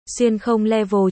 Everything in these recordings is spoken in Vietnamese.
Xuyên không level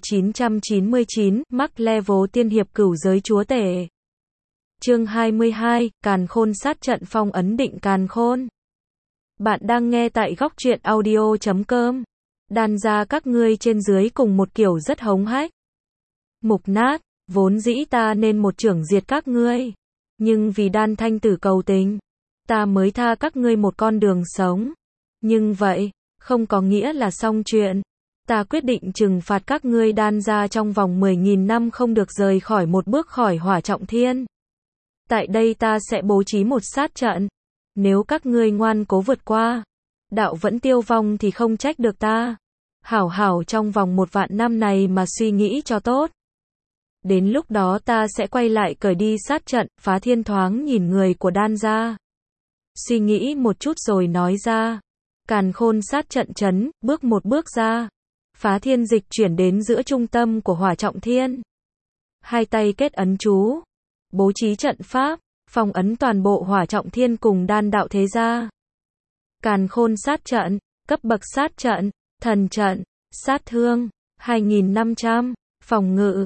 999, mắc level tiên hiệp cửu giới chúa tể. Chương 22, Càn Khôn sát trận phong ấn định Càn Khôn. Bạn đang nghe tại góc truyện audio.com. Đan gia các ngươi trên dưới cùng một kiểu rất hống hách. Mục nát, vốn dĩ ta nên một chưởng diệt các ngươi. Nhưng vì Đan thanh tử cầu tình, ta mới tha các ngươi một con đường sống. Nhưng vậy, không có nghĩa là xong chuyện. Ta quyết định trừng phạt các ngươi Đan gia trong vòng 10.000 năm không được rời khỏi một bước khỏi Hỏa Trọng Thiên. Tại đây ta sẽ bố trí một sát trận. Nếu các ngươi ngoan cố vượt qua, đạo vẫn tiêu vong thì không trách được ta. Hảo hảo trong vòng 1.000 năm này mà suy nghĩ cho tốt. Đến lúc đó ta sẽ quay lại cởi đi sát trận. Phá Thiên thoáng nhìn người của Đan gia, suy nghĩ một chút rồi nói ra. Càn Khôn sát trận chấn, bước một bước ra. Phá Thiên dịch chuyển đến giữa trung tâm của Hỏa Trọng Thiên. Hai tay kết ấn chú, bố trí trận pháp, phong ấn toàn bộ Hỏa Trọng Thiên cùng Đan đạo thế gia. Càn Khôn sát trận, cấp bậc sát trận, thần trận, sát thương, 2.500, phòng ngự,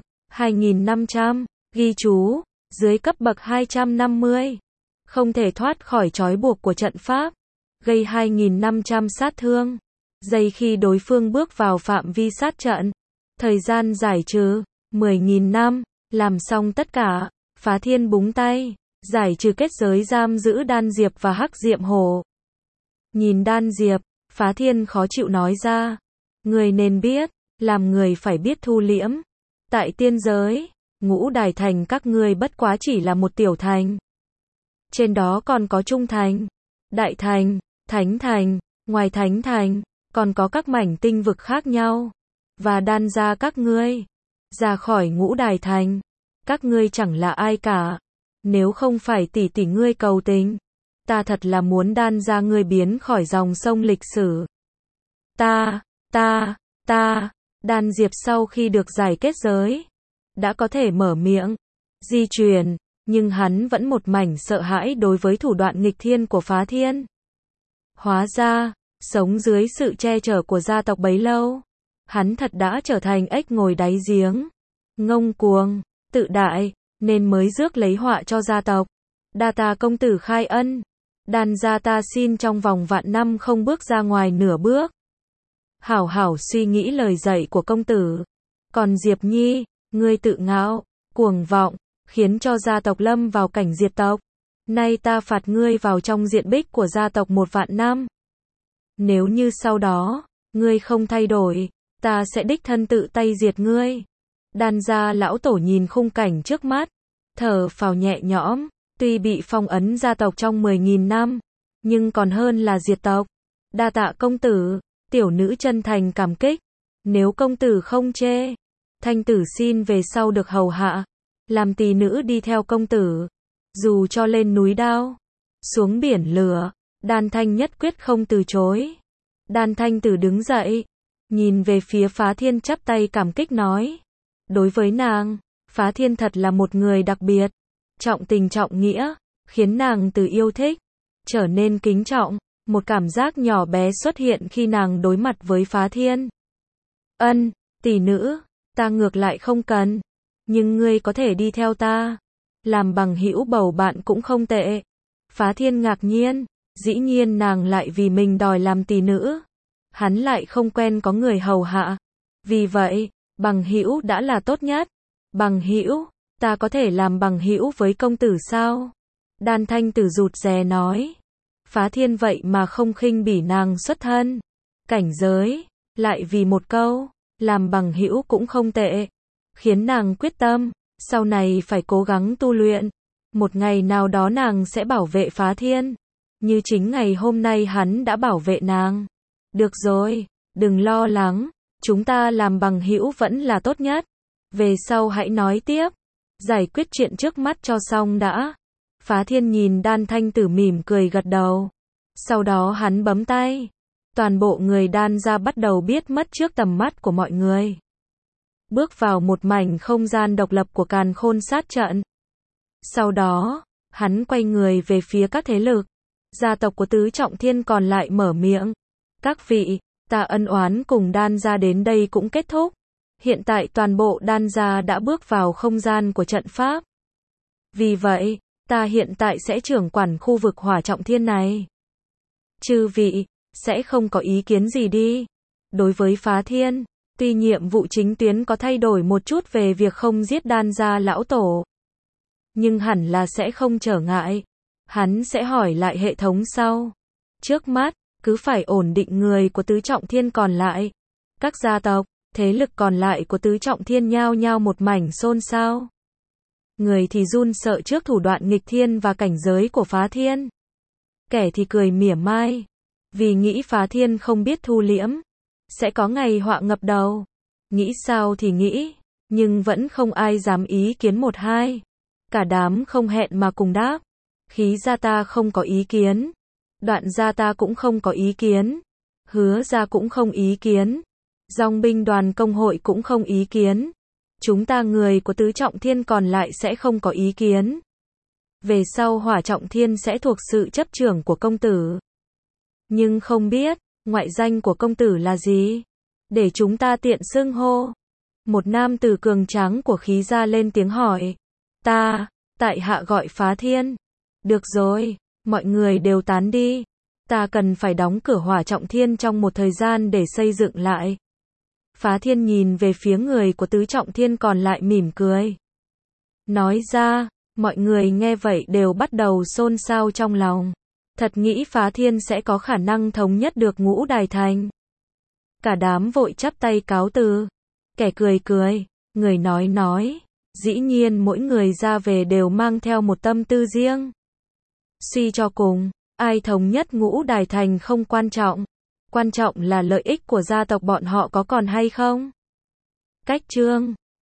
2.500, ghi chú, dưới cấp bậc 250. Không thể thoát khỏi trói buộc của trận pháp, gây 2.500 sát thương. Giây khi đối phương bước vào phạm vi sát trận, thời gian giải trừ, 10.000 năm, làm xong tất cả, Phá Thiên búng tay, giải trừ kết giới giam giữ Đan Diệp và Hắc Diệm Hổ. Nhìn Đan Diệp, Phá Thiên khó chịu nói ra, người nên biết, làm người phải biết thu liễm. Tại tiên giới, Ngũ Đài thành các ngươi bất quá chỉ là một tiểu thành. Trên đó còn có Trung thành, Đại thành, Thánh thành, ngoài Thánh thành, còn có các mảnh tinh vực khác nhau. Và Đan gia các ngươi, ra khỏi Ngũ Đài thành, các ngươi chẳng là ai cả. Nếu không phải tỷ tỷ ngươi cầu tình, ta thật là muốn Đan gia ngươi biến khỏi dòng sông lịch sử. Đan Diệp sau khi được giải kết giới, đã có thể mở miệng, di chuyển, nhưng hắn vẫn một mảnh sợ hãi đối với thủ đoạn nghịch thiên của Phá Thiên. Hóa ra, sống dưới sự che chở của gia tộc bấy lâu, hắn thật đã trở thành ếch ngồi đáy giếng, ngông cuồng, tự đại, nên mới rước lấy họa cho gia tộc. Đa tạ công tử khai ân, Đan gia ta xin trong vòng vạn năm không bước ra ngoài nửa bước. Hảo hảo suy nghĩ lời dạy của công tử. Còn Diệp Nhi, ngươi tự ngạo, cuồng vọng, khiến cho gia tộc lâm vào cảnh diệt tộc. Nay ta phạt ngươi vào trong diện bích của gia tộc 1.000 năm. Nếu như sau đó, ngươi không thay đổi, ta sẽ đích thân tự tay diệt ngươi. Đan gia lão tổ nhìn khung cảnh trước mắt, thở phào nhẹ nhõm, tuy bị phong ấn gia tộc trong 10.000 năm, nhưng còn hơn là diệt tộc. Đa tạ công tử, tiểu nữ chân thành cảm kích. Nếu công tử không chê, thanh tử xin về sau được hầu hạ, làm tỳ nữ đi theo công tử. Dù cho lên núi đao, xuống biển lửa, Đan Thanh nhất quyết không từ chối. Đan Thanh tử đứng dậy, nhìn về phía Phá Thiên chắp tay cảm kích nói. Đối với nàng, Phá Thiên thật là một người đặc biệt, trọng tình trọng nghĩa, khiến nàng từ yêu thích, trở nên kính trọng. Một cảm giác nhỏ bé xuất hiện khi nàng đối mặt với Phá Thiên. Ân, tỷ nữ, ta ngược lại không cần, nhưng ngươi có thể đi theo ta, làm bằng hữu bầu bạn cũng không tệ. Phá Thiên ngạc nhiên, dĩ nhiên nàng lại vì mình đòi làm tỷ nữ. Hắn lại không quen có người hầu hạ. Vì vậy, bằng hữu đã là tốt nhất. Bằng hữu, ta có thể làm bằng hữu với công tử sao? Đan Thanh tử rụt rè nói. Phá Thiên vậy mà không khinh bỉ nàng xuất thân, cảnh giới, lại vì một câu, làm bằng hữu cũng không tệ, khiến nàng quyết tâm, sau này phải cố gắng tu luyện. Một ngày nào đó nàng sẽ bảo vệ Phá Thiên, như chính ngày hôm nay hắn đã bảo vệ nàng. Được rồi, đừng lo lắng, chúng ta làm bằng hữu vẫn là tốt nhất. Về sau hãy nói tiếp, giải quyết chuyện trước mắt cho xong đã. Phá Thiên nhìn Đan Thanh tử mỉm cười gật đầu. Sau đó hắn bấm tay. Toàn bộ người Đan gia bắt đầu biết mất trước tầm mắt của mọi người. Bước vào một mảnh không gian độc lập của Càn Khôn sát trận. Sau đó, hắn quay người về phía các thế lực. Gia tộc của Tứ Trọng Thiên còn lại mở miệng. Các vị, Ta ân oán cùng Đan gia đến đây cũng kết thúc. Hiện tại toàn bộ Đan gia đã bước vào không gian của trận pháp. Vì vậy, ta hiện tại sẽ trưởng quản khu vực Hỏa Trọng Thiên này. Chư vị, sẽ không có ý kiến gì đi. Đối với Phá Thiên, tuy nhiệm vụ chính tuyến có thay đổi một chút về việc không giết Đan gia lão tổ, nhưng hẳn là sẽ không trở ngại. Hắn sẽ hỏi lại hệ thống sau. Trước mắt, cứ phải ổn định người của tứ trọng thiên còn lại. Các gia tộc, thế lực còn lại của tứ trọng thiên nhao nhao một mảnh xôn xao. Người thì run sợ trước thủ đoạn nghịch thiên và cảnh giới của Phá Thiên. Kẻ thì cười mỉa mai, vì nghĩ Phá Thiên không biết thu liễm, sẽ có ngày họa ngập đầu. Nghĩ sao thì nghĩ, nhưng vẫn không ai dám ý kiến một hai. Cả đám không hẹn mà cùng đáp. Khí gia ta không có ý kiến. Đoạn gia ta cũng không có ý kiến. Hứa gia cũng không ý kiến. Dòng binh đoàn công hội cũng không ý kiến. Chúng ta người của tứ trọng thiên còn lại sẽ không có ý kiến. Về sau Hỏa Trọng Thiên sẽ thuộc sự chấp trưởng của công tử. Nhưng không biết, ngoại danh của công tử là gì? Để chúng ta tiện xưng hô. Một nam tử cường tráng của khí gia lên tiếng hỏi. Ta, tại hạ gọi Phá Thiên. Được rồi, mọi người đều tán đi. Ta cần phải đóng cửa Hỏa Trọng Thiên trong một thời gian để xây dựng lại. Phá Thiên nhìn về phía người của tứ trọng thiên còn lại mỉm cười. Nói ra, mọi người nghe vậy đều bắt đầu xôn xao trong lòng. Thật nghĩ Phá Thiên sẽ có khả năng thống nhất được Ngũ Đài Thành. Cả đám vội chắp tay cáo từ. Kẻ cười cười, người nói. Dĩ nhiên mỗi người ra về đều mang theo một tâm tư riêng. Suy cho cùng, ai thống nhất Ngũ Đài Thành không quan trọng. Quan trọng là lợi ích của gia tộc bọn họ có còn hay không. Cách chương